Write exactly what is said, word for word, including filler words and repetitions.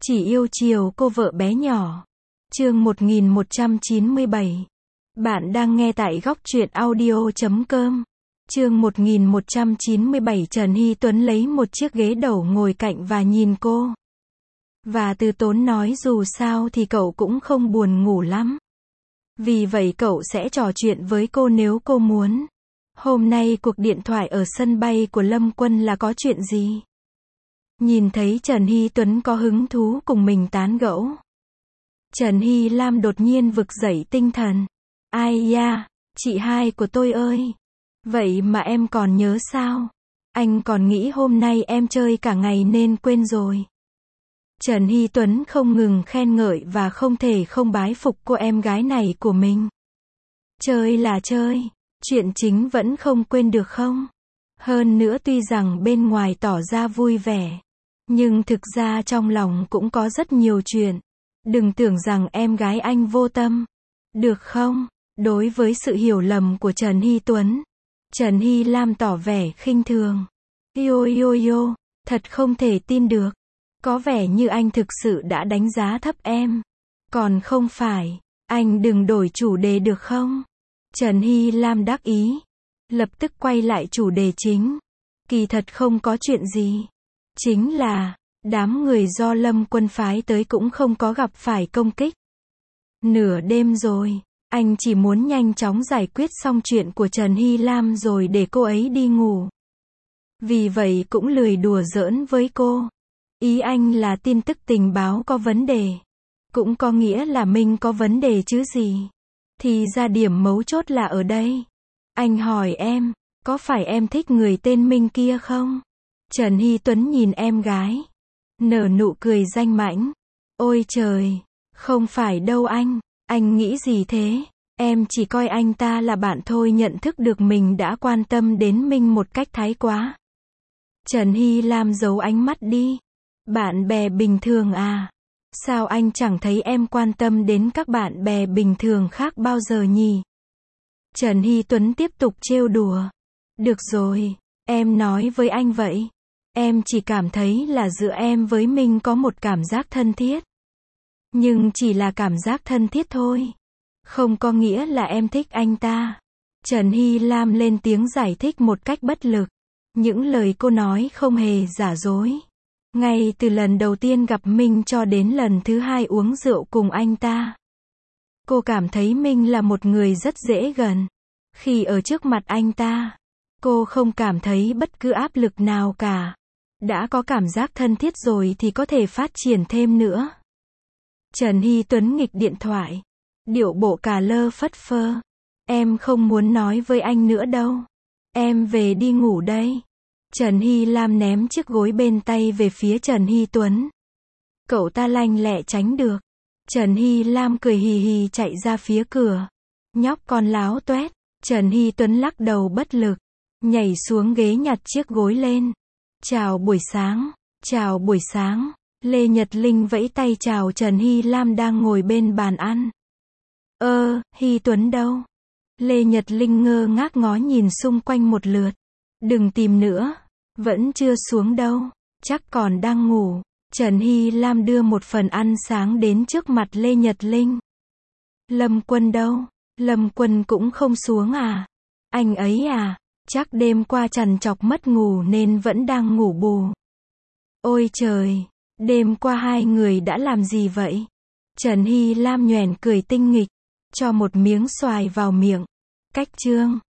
Chỉ yêu chiều cô vợ bé nhỏ. Chương một nghìn một trăm chín mươi bảy. Bạn đang nghe tại góc truyện audio chấm com. Chương một nghìn một trăm chín mươi bảy. Trần Hy Tuấn lấy một chiếc ghế đầu ngồi cạnh và nhìn cô. Và từ tốn nói dù sao thì cậu cũng không buồn ngủ lắm. Vì vậy cậu sẽ trò chuyện với cô nếu cô muốn. Hôm nay cuộc điện thoại ở sân bay của Lâm Quân là có chuyện gì? Nhìn thấy Trần Hy Tuấn có hứng thú cùng mình tán gẫu. Trần Hy Lam đột nhiên vực dậy tinh thần. Ai da, chị hai của tôi ơi. Vậy mà em còn nhớ sao? Anh còn nghĩ hôm nay em chơi cả ngày nên quên rồi. Trần Hy Tuấn không ngừng khen ngợi và không thể không bái phục cô em gái này của mình. Chơi là chơi, chuyện chính vẫn không quên được không? Hơn nữa tuy rằng bên ngoài tỏ ra vui vẻ, nhưng thực ra trong lòng cũng có rất nhiều chuyện. Đừng tưởng rằng em gái anh vô tâm. Được không? Đối với sự hiểu lầm của Trần Hy Tuấn, Trần Hy Lam tỏ vẻ khinh thường. Yo yo yo, thật không thể tin được. Có vẻ như anh thực sự đã đánh giá thấp em. Còn không phải, anh đừng đổi chủ đề được không? Trần Hy Lam đắc ý. Lập tức quay lại chủ đề chính. Kỳ thật không có chuyện gì. Chính là, đám người do Lâm Quân phái tới cũng không có gặp phải công kích. Nửa đêm rồi, anh chỉ muốn nhanh chóng giải quyết xong chuyện của Trần Hy Lam rồi để cô ấy đi ngủ. Vì vậy cũng lười đùa giỡn với cô. Ý anh là tin tức tình báo có vấn đề. Cũng có nghĩa là mình có vấn đề chứ gì. Thì ra điểm mấu chốt là ở đây. Anh hỏi em, có phải em thích người tên Minh kia không? Trần Hy Tuấn nhìn em gái. Nở nụ cười danh mãnh. Ôi trời, không phải đâu anh. Anh nghĩ gì thế? Em chỉ coi anh ta là bạn thôi, nhận thức được mình đã quan tâm đến Minh một cách thái quá. Trần Hy Lam giấu ánh mắt đi. Bạn bè bình thường à? Sao anh chẳng thấy em quan tâm đến các bạn bè bình thường khác bao giờ nhỉ? Trần Hy Tuấn tiếp tục trêu đùa. Được rồi, em nói với anh vậy. Em chỉ cảm thấy là giữa em với Minh có một cảm giác thân thiết. Nhưng chỉ là cảm giác thân thiết thôi. Không có nghĩa là em thích anh ta. Trần Hy Lam lên tiếng giải thích một cách bất lực. Những lời cô nói không hề giả dối. Ngay từ lần đầu tiên gặp Minh cho đến lần thứ hai uống rượu cùng anh ta, cô cảm thấy Minh là một người rất dễ gần. Khi ở trước mặt anh ta, cô không cảm thấy bất cứ áp lực nào cả. Đã có cảm giác thân thiết rồi thì có thể phát triển thêm nữa. Trần Hy Tuấn nghịch điện thoại. Điệu bộ cà lơ phất phơ. Em không muốn nói với anh nữa đâu. Em về đi ngủ đây. Trần Hy Lam ném chiếc gối bên tay về phía Trần Hy Tuấn. Cậu ta lanh lẹ tránh được. Trần Hy Lam cười hì hì chạy ra phía cửa. Nhóc con láo toét. Trần Hy Tuấn lắc đầu bất lực. Nhảy xuống ghế nhặt chiếc gối lên. Chào buổi sáng. Chào buổi sáng. Lê Nhật Linh vẫy tay chào Trần Hy Lam đang ngồi bên bàn ăn. Ơ, Hy Tuấn đâu? Lê Nhật Linh ngơ ngác ngó nhìn xung quanh một lượt. Đừng tìm nữa. Vẫn chưa xuống đâu. Chắc còn đang ngủ. Trần Hy Lam đưa một phần ăn sáng đến trước mặt Lê Nhật Linh. Lâm Quân đâu? Lâm Quân cũng không xuống à? Anh ấy à? Chắc đêm qua trằn trọc mất ngủ nên vẫn đang ngủ bù. Ôi trời! Đêm qua hai người đã làm gì vậy? Trần Hy Lam nhoẻn cười tinh nghịch. Cho một miếng xoài vào miệng. Cách chương.